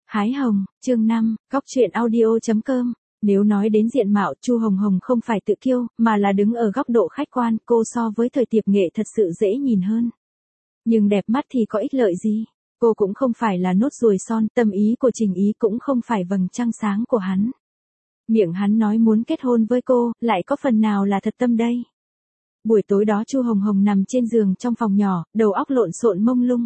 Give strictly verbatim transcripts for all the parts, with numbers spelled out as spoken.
Hái hồng, chương năm, góc truyện audio chấm com. Nếu nói đến diện mạo, Chu Hồng Hồng không phải tự kiêu, mà là đứng ở góc độ khách quan, cô so với thời Tiệp Nghệ thật sự dễ nhìn hơn. Nhưng đẹp mắt thì có ích lợi gì? Cô cũng không phải là nốt ruồi son, tâm ý của Trình Ý cũng không phải vầng trăng sáng của hắn. Miệng hắn nói muốn kết hôn với cô, lại có phần nào là thật tâm đây? Buổi tối đó Chu Hồng Hồng nằm trên giường trong phòng nhỏ, đầu óc lộn xộn mông lung.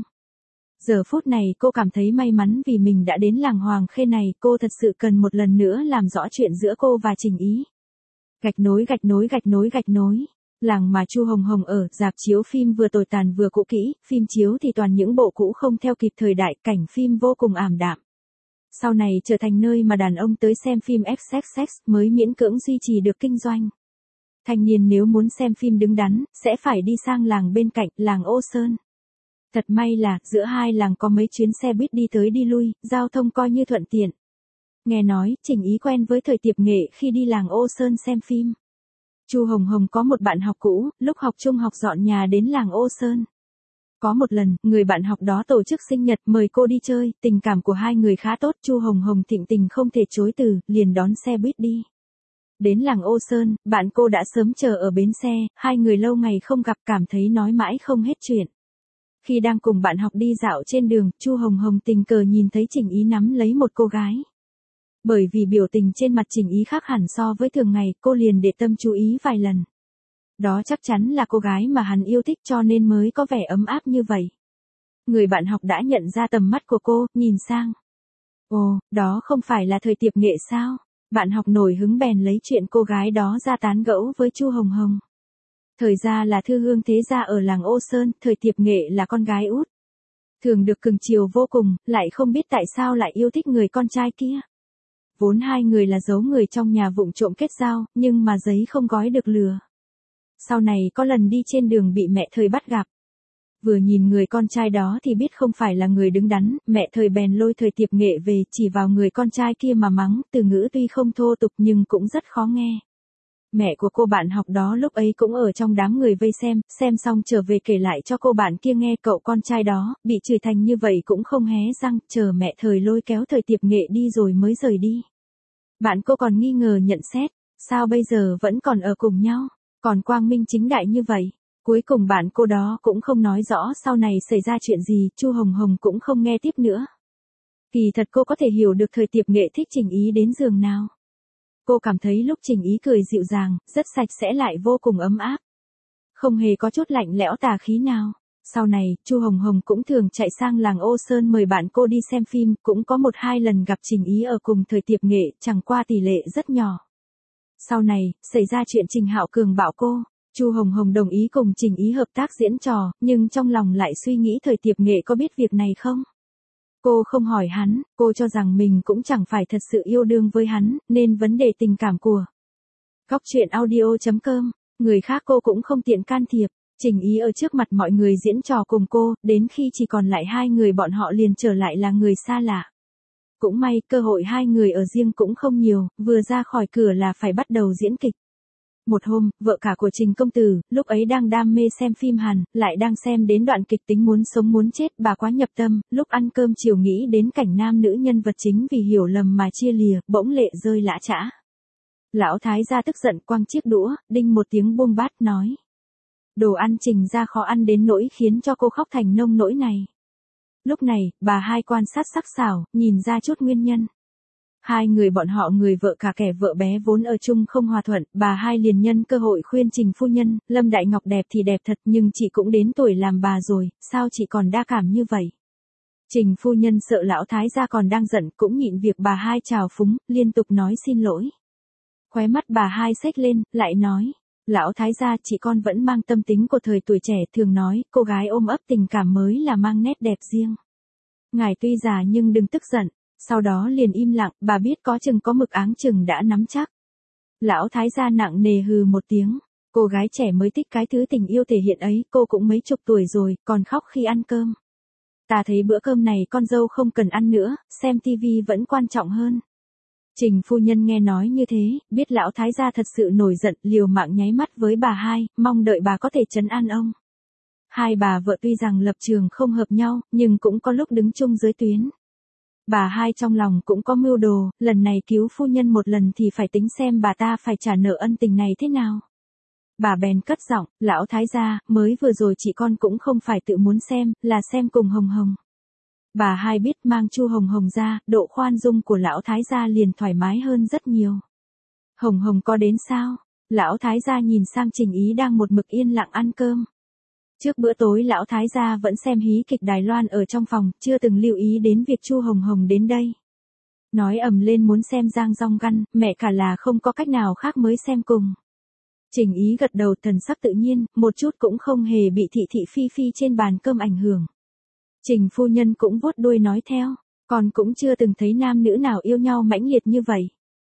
Giờ phút này cô cảm thấy may mắn vì mình đã đến làng Hoàng Khê này, cô thật sự cần một lần nữa làm rõ chuyện giữa cô và Trình Ý. Gạch nối gạch nối gạch nối gạch nối. Làng mà Chu Hồng Hồng ở, rạp chiếu phim vừa tồi tàn vừa cũ kỹ, phim chiếu thì toàn những bộ cũ không theo kịp thời đại, cảnh phim vô cùng ảm đạm. Sau này trở thành nơi mà đàn ông tới xem phim ép ích ích mới miễn cưỡng duy trì được kinh doanh. Thanh niên nếu muốn xem phim đứng đắn, sẽ phải đi sang làng bên cạnh, làng Ô Sơn. Thật may là, giữa hai làng có mấy chuyến xe buýt đi tới đi lui, giao thông coi như thuận tiện. Nghe nói, Trình Ý quen với thời Tiệp Nghệ khi đi làng Ô Sơn xem phim. Chu Hồng Hồng có một bạn học cũ, lúc học trung học dọn nhà đến làng Ô Sơn. Có một lần, người bạn học đó tổ chức sinh nhật mời cô đi chơi, tình cảm của hai người khá tốt, Chu Hồng Hồng thịnh tình không thể chối từ, liền đón xe buýt đi. Đến làng Ô Sơn, bạn cô đã sớm chờ ở bến xe, hai người lâu ngày không gặp cảm thấy nói mãi không hết chuyện. Khi đang cùng bạn học đi dạo trên đường, Chu Hồng Hồng tình cờ nhìn thấy Trình Ý nắm lấy một cô gái. Bởi vì biểu tình trên mặt Trình Ý khác hẳn so với thường ngày, cô liền để tâm chú ý vài lần. Đó chắc chắn là cô gái mà hắn yêu thích cho nên mới có vẻ ấm áp như vậy. Người bạn học đã nhận ra tầm mắt của cô, nhìn sang. Ồ, đó không phải là thời Tiệp Nghệ sao? Bạn học nổi hứng bèn lấy chuyện cô gái đó ra tán gẫu với Chu Hồng Hồng. Thời ra là thư hương thế gia ở làng Ô Sơn, thời Tiệp Nghệ là con gái út. Thường được cưng chiều vô cùng, lại không biết tại sao lại yêu thích người con trai kia. Vốn hai người là giấu người trong nhà vụng trộm kết giao, nhưng mà giấy không gói được lừa. Sau này có lần đi trên đường bị mẹ thời bắt gặp. Vừa nhìn người con trai đó thì biết không phải là người đứng đắn, mẹ thời bèn lôi thời Tiệp Nghệ về chỉ vào người con trai kia mà mắng, từ ngữ tuy không thô tục nhưng cũng rất khó nghe. Mẹ của cô bạn học đó lúc ấy cũng ở trong đám người vây xem, xem xong trở về kể lại cho cô bạn kia nghe cậu con trai đó, bị chửi thành như vậy cũng không hé răng, chờ mẹ thời lôi kéo thời Tiệp Nghệ đi rồi mới rời đi. Bạn cô còn nghi ngờ nhận xét, sao bây giờ vẫn còn ở cùng nhau, còn quang minh chính đại như vậy. Cuối cùng bạn cô đó cũng không nói rõ sau này xảy ra chuyện gì, Chu Hồng Hồng cũng không nghe tiếp nữa. Kỳ thật cô có thể hiểu được thời Tiệp Nghệ thích Trình Ý đến giường nào. Cô cảm thấy lúc Trình Ý cười dịu dàng, rất sạch sẽ lại vô cùng ấm áp. Không hề có chút lạnh lẽo tà khí nào. Sau này, Chu Hồng Hồng cũng thường chạy sang làng Ô Sơn mời bạn cô đi xem phim, cũng có một hai lần gặp Trình Ý ở cùng thời Tiệp Nghệ, chẳng qua tỷ lệ rất nhỏ. Sau này, xảy ra chuyện Trình Hạo Cường bảo cô, Chu Hồng Hồng đồng ý cùng Trình Ý hợp tác diễn trò, nhưng trong lòng lại suy nghĩ thời Tiệp Nghệ có biết việc này không? Cô không hỏi hắn, cô cho rằng mình cũng chẳng phải thật sự yêu đương với hắn, nên vấn đề tình cảm của góc truyện audio chấm com, người khác cô cũng không tiện can thiệp. Trình Ý ở trước mặt mọi người diễn trò cùng cô, đến khi chỉ còn lại hai người bọn họ liền trở lại là người xa lạ. Cũng may, cơ hội hai người ở riêng cũng không nhiều, vừa ra khỏi cửa là phải bắt đầu diễn kịch. Một hôm, vợ cả của Trình công tử, lúc ấy đang đam mê xem phim Hàn, lại đang xem đến đoạn kịch tính muốn sống muốn chết, bà quá nhập tâm, lúc ăn cơm chiều nghĩ đến cảnh nam nữ nhân vật chính vì hiểu lầm mà chia lìa, bỗng lệ rơi lã chã. Lão thái gia tức giận quăng chiếc đũa, đinh một tiếng buông bát nói. Đồ ăn Trình ra khó ăn đến nỗi khiến cho cô khóc thành nông nỗi này. Lúc này, bà hai quan sát sắc sảo, nhìn ra chút nguyên nhân. Hai người bọn họ người vợ cả kẻ vợ bé vốn ở chung không hòa thuận, bà hai liền nhân cơ hội khuyên Trình phu nhân, Lâm Đại Ngọc đẹp thì đẹp thật nhưng chị cũng đến tuổi làm bà rồi, sao chị còn đa cảm như vậy? Trình phu nhân sợ lão thái gia còn đang giận cũng nhịn việc bà hai trào phúng, liên tục nói xin lỗi. Khóe mắt bà hai xếch lên, lại nói, lão thái gia chị con vẫn mang tâm tính của thời tuổi trẻ thường nói, cô gái ôm ấp tình cảm mới là mang nét đẹp riêng. Ngài tuy già nhưng đừng tức giận. Sau đó liền im lặng, bà biết có chừng có mực áng chừng đã nắm chắc. Lão thái gia nặng nề hừ một tiếng, cô gái trẻ mới thích cái thứ tình yêu thể hiện ấy, cô cũng mấy chục tuổi rồi, còn khóc khi ăn cơm. Ta thấy bữa cơm này con dâu không cần ăn nữa, xem tivi vẫn quan trọng hơn. Trình phu nhân nghe nói như thế, biết lão thái gia thật sự nổi giận, liều mạng nháy mắt với bà hai, mong đợi bà có thể trấn an ông. Hai bà vợ tuy rằng lập trường không hợp nhau, nhưng cũng có lúc đứng chung dưới tuyến. Bà hai trong lòng cũng có mưu đồ, lần này cứu phu nhân một lần thì phải tính xem bà ta phải trả nợ ân tình này thế nào. Bà bèn cất giọng, lão thái gia, mới vừa rồi chị con cũng không phải tự muốn xem, là xem cùng Hồng Hồng. Bà hai biết mang Chu Hồng Hồng ra, độ khoan dung của lão thái gia liền thoải mái hơn rất nhiều. Hồng Hồng có đến sao? Lão thái gia nhìn sang Trình Ý đang một mực yên lặng ăn cơm. Trước bữa tối lão thái gia vẫn xem hí kịch Đài Loan ở trong phòng, chưa từng lưu ý đến việc Chu Hồng Hồng đến đây. Nói ầm lên muốn xem Giang Dong Găn, mẹ cả là không có cách nào khác mới xem cùng. Trình Ý gật đầu thần sắc tự nhiên, một chút cũng không hề bị thị thị phi phi trên bàn cơm ảnh hưởng. Trình phu nhân cũng vuốt đuôi nói theo, con cũng chưa từng thấy nam nữ nào yêu nhau mãnh liệt như vậy.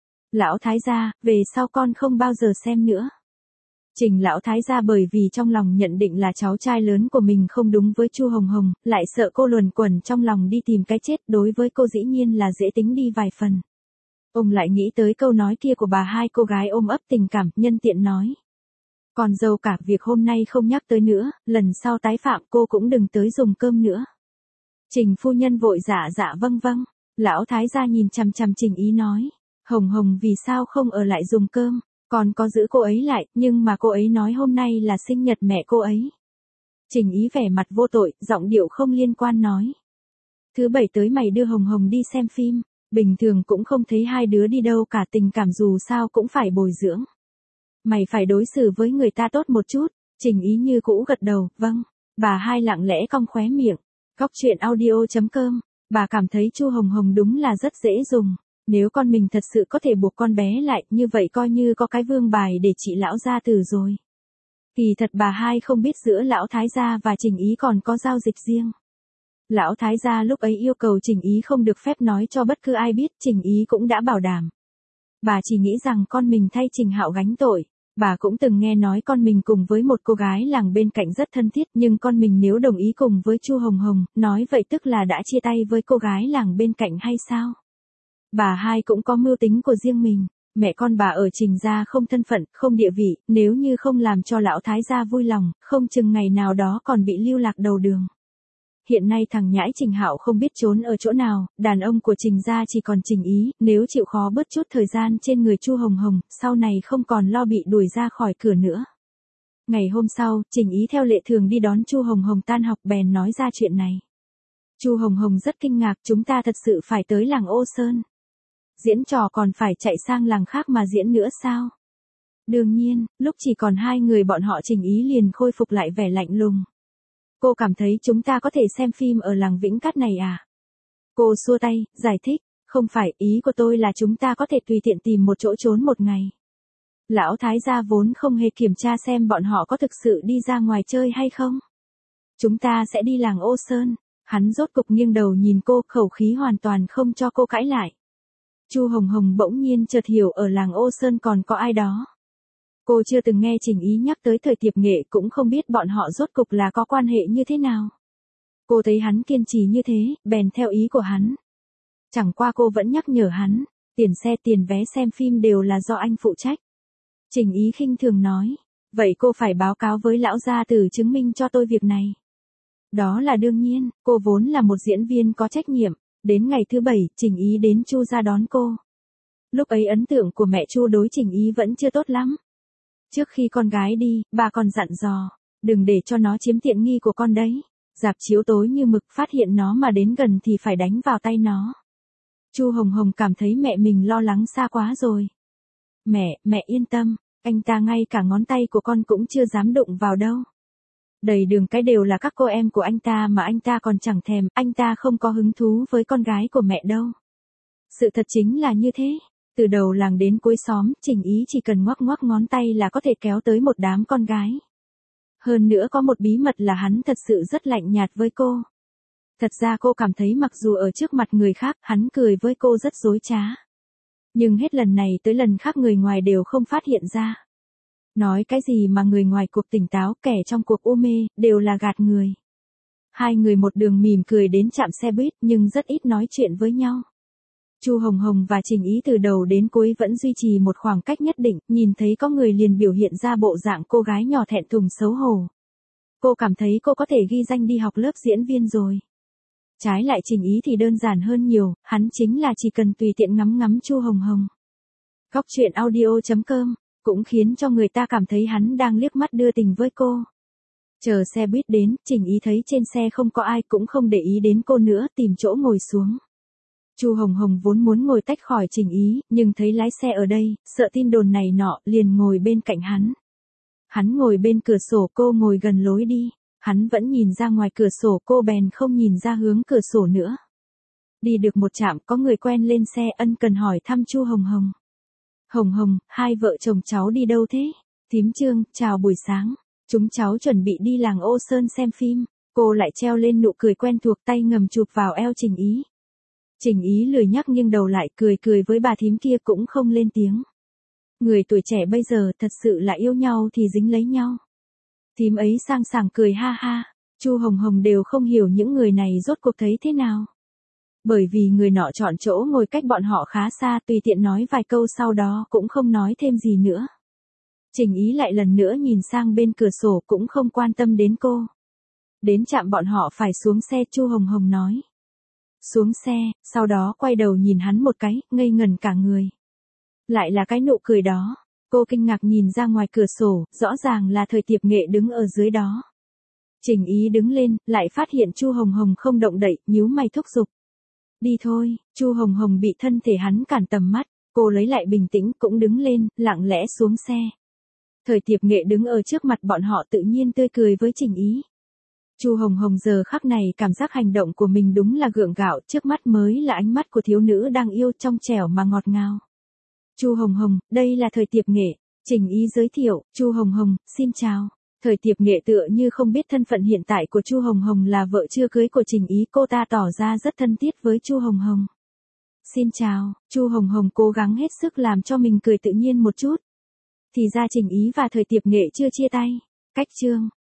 Lão thái gia, về sau con không bao giờ xem nữa. Trình lão thái gia bởi vì trong lòng nhận định là cháu trai lớn của mình không đúng với Chu Hồng Hồng, lại sợ cô luẩn quẩn trong lòng đi tìm cái chết, đối với cô dĩ nhiên là dễ tính đi vài phần. Ông lại nghĩ tới câu nói kia của bà hai cô gái ôm ấp tình cảm, nhân tiện nói. Còn dâu cả việc hôm nay không nhắc tới nữa, lần sau tái phạm cô cũng đừng tới dùng cơm nữa. Trình phu nhân vội dạ dạ vâng vâng, lão thái gia nhìn chằm chằm Trình Ý nói. Hồng Hồng vì sao không ở lại dùng cơm, còn có giữ cô ấy lại, nhưng mà cô ấy nói hôm nay là sinh nhật mẹ cô ấy. Trình Ý vẻ mặt vô tội, giọng điệu không liên quan nói. Thứ bảy tới mày đưa Hồng Hồng đi xem phim, bình thường cũng không thấy hai đứa đi đâu cả, tình cảm dù sao cũng phải bồi dưỡng. Mày phải đối xử với người ta tốt một chút. Trình Ý như cũ gật đầu, vâng. Bà hai lặng lẽ cong khóe miệng. Góc truyện audio chấm com, bà cảm thấy Chu Hồng Hồng đúng là rất dễ dùng. Nếu con mình thật sự có thể buộc con bé lại, như vậy coi như có cái vương bài để trị lão gia tử rồi. Kỳ thật bà hai không biết giữa lão thái gia và Trình Ý còn có giao dịch riêng. Lão thái gia lúc ấy yêu cầu Trình Ý không được phép nói cho bất cứ ai biết, Trình Ý cũng đã bảo đảm. Bà chỉ nghĩ rằng con mình thay Trình Hạo gánh tội. Bà cũng từng nghe nói con mình cùng với một cô gái làng bên cạnh rất thân thiết, nhưng con mình nếu đồng ý cùng với Chu Hồng Hồng, nói vậy tức là đã chia tay với cô gái làng bên cạnh hay sao? Bà hai cũng có mưu tính của riêng mình, mẹ con bà ở Trình gia không thân phận, không địa vị, nếu như không làm cho lão thái gia vui lòng, không chừng ngày nào đó còn bị lưu lạc đầu đường. Hiện nay thằng nhãi Trình Hạo không biết trốn ở chỗ nào, đàn ông của Trình gia chỉ còn Trình Ý, nếu chịu khó bớt chút thời gian trên người Chu Hồng Hồng, sau này không còn lo bị đuổi ra khỏi cửa nữa. Ngày hôm sau, Trình Ý theo lệ thường đi đón Chu Hồng Hồng tan học bèn nói ra chuyện này. Chu Hồng Hồng rất kinh ngạc, chúng ta thật sự phải tới làng Ô Sơn. Diễn trò còn phải chạy sang làng khác mà diễn nữa sao? Đương nhiên, lúc chỉ còn hai người bọn họ Trình Ý liền khôi phục lại vẻ lạnh lùng. Cô cảm thấy chúng ta có thể xem phim ở làng Vĩnh Cát này à? Cô xua tay, giải thích, không phải, ý của tôi là chúng ta có thể tùy tiện tìm một chỗ trốn một ngày. Lão thái gia vốn không hề kiểm tra xem bọn họ có thực sự đi ra ngoài chơi hay không. Chúng ta sẽ đi làng Ô Sơn. Hắn rốt cục nghiêng đầu nhìn cô, khẩu khí hoàn toàn không cho cô cãi lại. Chu Hồng Hồng bỗng nhiên chợt hiểu ở làng Ô Sơn còn có ai đó. Cô chưa từng nghe Trình Ý nhắc tới thời tiệp nghệ, cũng không biết bọn họ rốt cục là có quan hệ như thế nào. Cô thấy hắn kiên trì như thế, bèn theo ý của hắn. Chẳng qua cô vẫn nhắc nhở hắn, tiền xe tiền vé xem phim đều là do anh phụ trách. Trình Ý khinh thường nói, vậy cô phải báo cáo với lão gia tử chứng minh cho tôi việc này. Đó là đương nhiên, cô vốn là một diễn viên có trách nhiệm. Đến ngày thứ bảy, Trình Ý đến Chu gia đón cô. Lúc ấy ấn tượng của mẹ Chu đối Trình Ý vẫn chưa tốt lắm. Trước khi con gái đi, bà còn dặn dò, đừng để cho nó chiếm tiện nghi của con đấy. Rạp chiếu tối như mực, phát hiện nó mà đến gần thì phải đánh vào tay nó. Chu Hồng Hồng cảm thấy mẹ mình lo lắng xa quá rồi. Mẹ, mẹ yên tâm, anh ta ngay cả ngón tay của con cũng chưa dám đụng vào đâu. Đầy đường cái đều là các cô em của anh ta mà anh ta còn chẳng thèm, anh ta không có hứng thú với con gái của mẹ đâu. Sự thật chính là như thế. Từ đầu làng đến cuối xóm, Trình Ý chỉ cần ngoắc ngoắc ngón tay là có thể kéo tới một đám con gái. Hơn nữa có một bí mật là hắn thật sự rất lạnh nhạt với cô. Thật ra cô cảm thấy mặc dù ở trước mặt người khác, hắn cười với cô rất dối trá. Nhưng hết lần này tới lần khác người ngoài đều không phát hiện ra. Nói cái gì mà người ngoài cuộc tỉnh táo, kẻ trong cuộc u mê, đều là gạt người. Hai người một đường mỉm cười đến trạm xe buýt nhưng rất ít nói chuyện với nhau. Chu Hồng Hồng và Trình Ý từ đầu đến cuối vẫn duy trì một khoảng cách nhất định, nhìn thấy có người liền biểu hiện ra bộ dạng cô gái nhỏ thẹn thùng xấu hổ. Cô cảm thấy cô có thể ghi danh đi học lớp diễn viên rồi. Trái lại Trình Ý thì đơn giản hơn nhiều, hắn chính là chỉ cần tùy tiện ngắm ngắm Chu Hồng Hồng. Góc truyện audio chấm com cũng khiến cho người ta cảm thấy hắn đang liếc mắt đưa tình với cô. Chờ xe buýt đến, Trình Ý thấy trên xe không có ai cũng không để ý đến cô nữa, tìm chỗ ngồi xuống. Chu Hồng Hồng vốn muốn ngồi tách khỏi Trình Ý, nhưng thấy lái xe ở đây, sợ tin đồn này nọ, liền ngồi bên cạnh hắn. Hắn ngồi bên cửa sổ, cô ngồi gần lối đi. Hắn vẫn nhìn ra ngoài cửa sổ, cô bèn không nhìn ra hướng cửa sổ nữa. Đi được một trạm, có người quen lên xe ân cần hỏi thăm Chu Hồng Hồng. Hồng Hồng, hai vợ chồng cháu đi đâu thế? Thím Trương, chào buổi sáng. Chúng cháu chuẩn bị đi làng Ô Sơn xem phim. Cô lại treo lên nụ cười quen thuộc, tay ngầm chụp vào eo Trình Ý. Trình Ý lười nhắc nghiêng đầu lại, cười cười với bà thím kia cũng không lên tiếng. Người tuổi trẻ bây giờ thật sự là yêu nhau thì dính lấy nhau. Thím ấy sang sảng cười ha ha, Chu Hồng Hồng đều không hiểu những người này rốt cuộc thấy thế nào. Bởi vì người nọ chọn chỗ ngồi cách bọn họ khá xa, tùy tiện nói vài câu sau đó cũng không nói thêm gì nữa. Trình Ý lại lần nữa nhìn sang bên cửa sổ cũng không quan tâm đến cô. Đến trạm bọn họ phải xuống xe, Chu Hồng Hồng nói. Xuống xe, sau đó quay đầu nhìn hắn một cái, ngây ngẩn cả người. Lại là cái nụ cười đó. Cô kinh ngạc nhìn ra ngoài cửa sổ, rõ ràng là Thời Tiệp Nghệ đứng ở dưới đó. Trình Ý đứng lên, lại phát hiện Chu Hồng Hồng không động đậy, nhíu mày thúc giục. Đi thôi. Chu Hồng Hồng bị thân thể hắn cản tầm mắt, cô lấy lại bình tĩnh cũng đứng lên, lặng lẽ xuống xe. Thời Tiệp Nghệ đứng ở trước mặt bọn họ tự nhiên tươi cười với Trình Ý. Chu Hồng Hồng giờ khắc này cảm giác hành động của mình đúng là gượng gạo, trước mắt mới là ánh mắt của thiếu nữ đang yêu, trong trẻo mà ngọt ngào. Chu Hồng Hồng, đây là Thời Tiệp Nghệ. Trình Ý giới thiệu. Chu Hồng Hồng, xin chào. Thời Tiệp Nghệ tựa như không biết thân phận hiện tại của Chu Hồng Hồng là vợ chưa cưới của Trình Ý, cô ta tỏ ra rất thân thiết với Chu Hồng Hồng. Xin chào. Chu Hồng Hồng cố gắng hết sức làm cho mình cười tự nhiên một chút. Thì ra Trình Ý và Thời Tiệp Nghệ chưa chia tay. Cách chương.